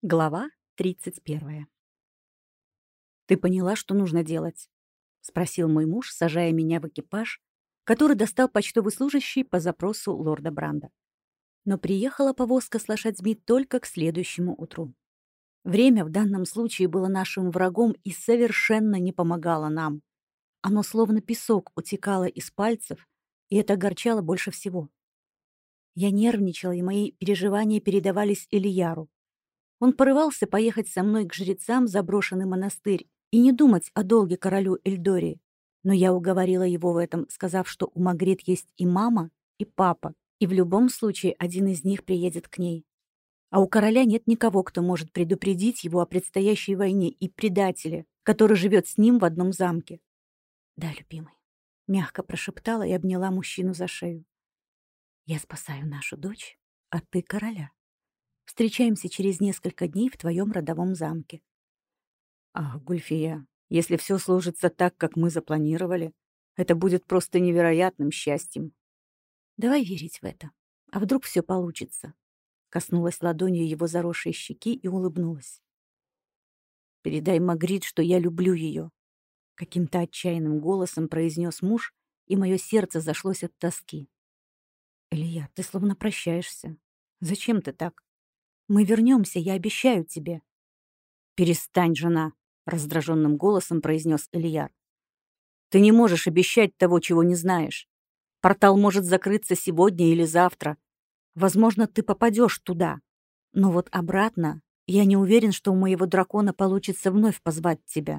Глава 31. «Ты поняла, что нужно делать?» — спросил мой муж, сажая меня в экипаж, который достал почтовый служащий по запросу лорда Бранда. Но приехала повозка с лошадьми только к следующему утру. Время в данном случае было нашим врагом и совершенно не помогало нам. Оно словно песок утекало из пальцев, и это огорчало больше всего. Я нервничала, и мои переживания передавались Ильяру. Он порывался поехать со мной к жрецам в заброшенный монастырь и не думать о долге королю Эльдории. Но я уговорила его в этом, сказав, что у Магрит есть и мама, и папа, и в любом случае один из них приедет к ней. А у короля нет никого, кто может предупредить его о предстоящей войне и предателе, который живет с ним в одном замке. «Да, любимый», — мягко прошептала и обняла мужчину за шею. «Я спасаю нашу дочь, а ты короля. Встречаемся через несколько дней в твоем родовом замке». «Ах, Гульфия, если все сложится так, как мы запланировали, это будет просто невероятным счастьем». «Давай верить в это. А вдруг все получится?» Коснулась ладонью его заросшей щеки и улыбнулась. «Передай Магрит, что я люблю ее», — каким-то отчаянным голосом произнес муж, и мое сердце зашлось от тоски. «Илья, ты словно прощаешься. Зачем ты так? Мы вернемся, я обещаю тебе». «Перестань, жена», — раздраженным голосом произнес Ильяр. «Ты не можешь обещать того, чего не знаешь. Портал может закрыться сегодня или завтра. Возможно, ты попадешь туда. Но вот обратно я не уверен, что у моего дракона получится вновь позвать тебя».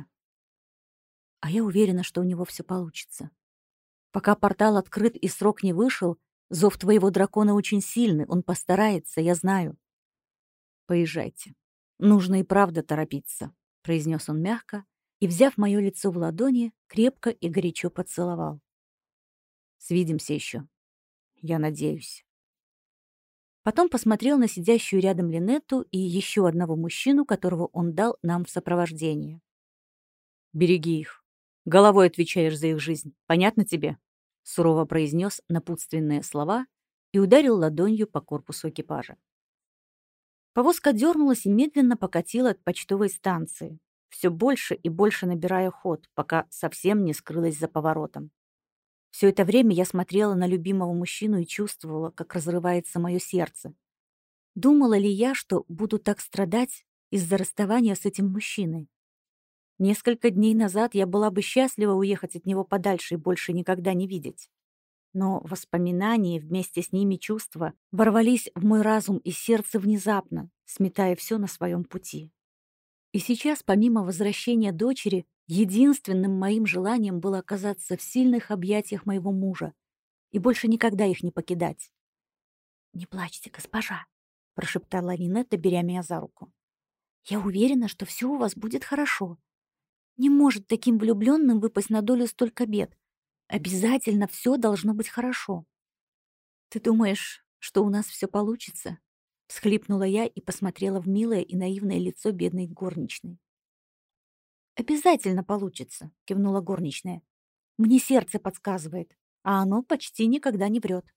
А я уверена, что у него все получится. Пока портал открыт и срок не вышел, зов твоего дракона очень сильный, он постарается, я знаю. «Поезжайте. Нужно и правда торопиться», — произнес он мягко и, взяв мое лицо в ладони, крепко и горячо поцеловал. «Свидимся еще. Я надеюсь». Потом посмотрел на сидящую рядом Линетту и еще одного мужчину, которого он дал нам в сопровождение. «Береги их. Головой отвечаешь за их жизнь. Понятно тебе?» — сурово произнес напутственные слова и ударил ладонью по корпусу экипажа. Повозка дернулась и медленно покатила от почтовой станции, все больше и больше набирая ход, пока совсем не скрылась за поворотом. Все это время я смотрела на любимого мужчину и чувствовала, как разрывается мое сердце. Думала ли я, что буду так страдать из-за расставания с этим мужчиной? Несколько дней назад я была бы счастлива уехать от него подальше и больше никогда не видеть. Но воспоминания, вместе с ними чувства, ворвались в мой разум и сердце внезапно, сметая все на своем пути. И сейчас, помимо возвращения дочери, единственным моим желанием было оказаться в сильных объятиях моего мужа и больше никогда их не покидать. «Не плачьте, госпожа», — прошептала Линетта, беря меня за руку. «Я уверена, что все у вас будет хорошо. Не может таким влюбленным выпасть на долю столько бед. Обязательно все должно быть хорошо». «Ты думаешь, что у нас все получится?» — всхлипнула я и посмотрела в милое и наивное лицо бедной горничной. «Обязательно получится», — кивнула горничная. «Мне сердце подсказывает, а оно почти никогда не врет».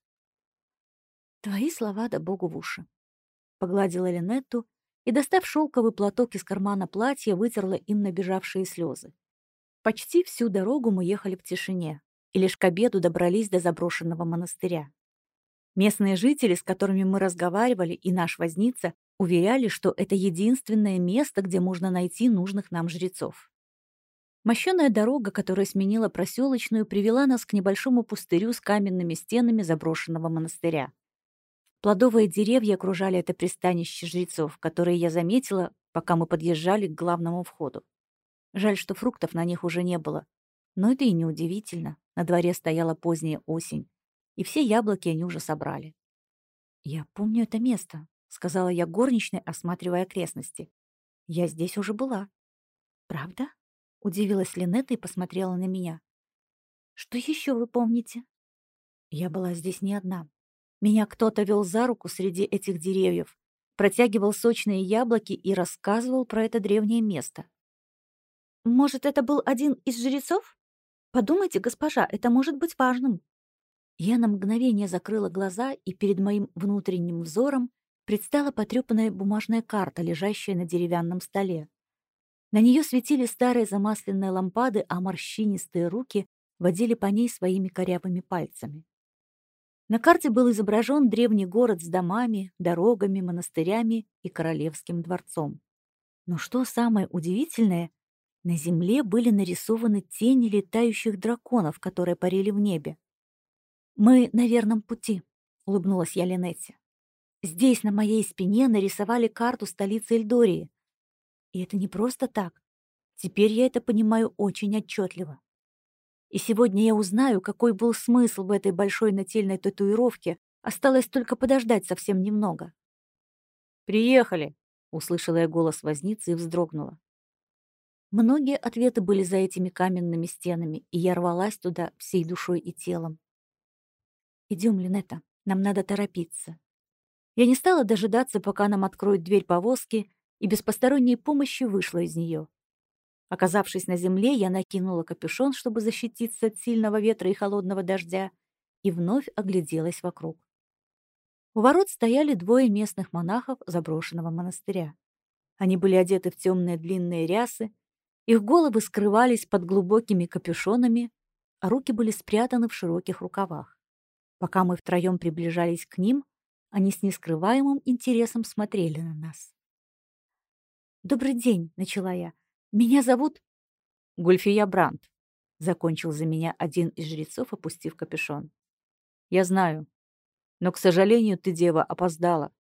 «Твои слова да богу в уши», — погладила Линетту и, достав шелковый платок из кармана платья, вытерла им набежавшие слезы. Почти всю дорогу мы ехали в тишине и лишь к обеду добрались до заброшенного монастыря. Местные жители, с которыми мы разговаривали, и наш возница, уверяли, что это единственное место, где можно найти нужных нам жрецов. Мощеная дорога, которая сменила проселочную, привела нас к небольшому пустырю с каменными стенами заброшенного монастыря. Плодовые деревья окружали это пристанище жрецов, которые я заметила, пока мы подъезжали к главному входу. Жаль, что фруктов на них уже не было. Но это и не удивительно. На дворе стояла поздняя осень, и все яблоки они уже собрали. «Я помню это место», — сказала я горничной, осматривая окрестности. «Я здесь уже была». «Правда?» — удивилась Линетта и посмотрела на меня. «Что еще вы помните?» Я была здесь не одна. Меня кто-то вел за руку среди этих деревьев, протягивал сочные яблоки и рассказывал про это древнее место. «Может, это был один из жрецов? Подумайте, госпожа, это может быть важным». Я на мгновение закрыла глаза, и перед моим внутренним взором предстала потрепанная бумажная карта, лежащая на деревянном столе. На нее светили старые замасленные лампады, а морщинистые руки водили по ней своими корявыми пальцами. На карте был изображен древний город с домами, дорогами, монастырями и королевским дворцом. Но что самое удивительное, на земле были нарисованы тени летающих драконов, которые парили в небе. «Мы на верном пути», — улыбнулась я Линетте. «Здесь на моей спине нарисовали карту столицы Эльдории. И это не просто так. Теперь я это понимаю очень отчетливо. И сегодня я узнаю, какой был смысл в этой большой нательной татуировке. Осталось только подождать совсем немного». «Приехали!» — услышала я голос возницы и вздрогнула. Многие ответы были за этими каменными стенами, и я рвалась туда всей душой и телом. «Идем, Линетта, нам надо торопиться». Я не стала дожидаться, пока нам откроют дверь повозки, и без посторонней помощи вышла из нее. Оказавшись на земле, я накинула капюшон, чтобы защититься от сильного ветра и холодного дождя, и вновь огляделась вокруг. У ворот стояли двое местных монахов заброшенного монастыря. Они были одеты в темные длинные рясы, их головы скрывались под глубокими капюшонами, а руки были спрятаны в широких рукавах. Пока мы втроем приближались к ним, они с нескрываемым интересом смотрели на нас. «Добрый день», — начала я. «Меня зовут...» «Гульфия Брандт», — закончил за меня один из жрецов, опустив капюшон. «Я знаю. Но, к сожалению, ты, дева, опоздала.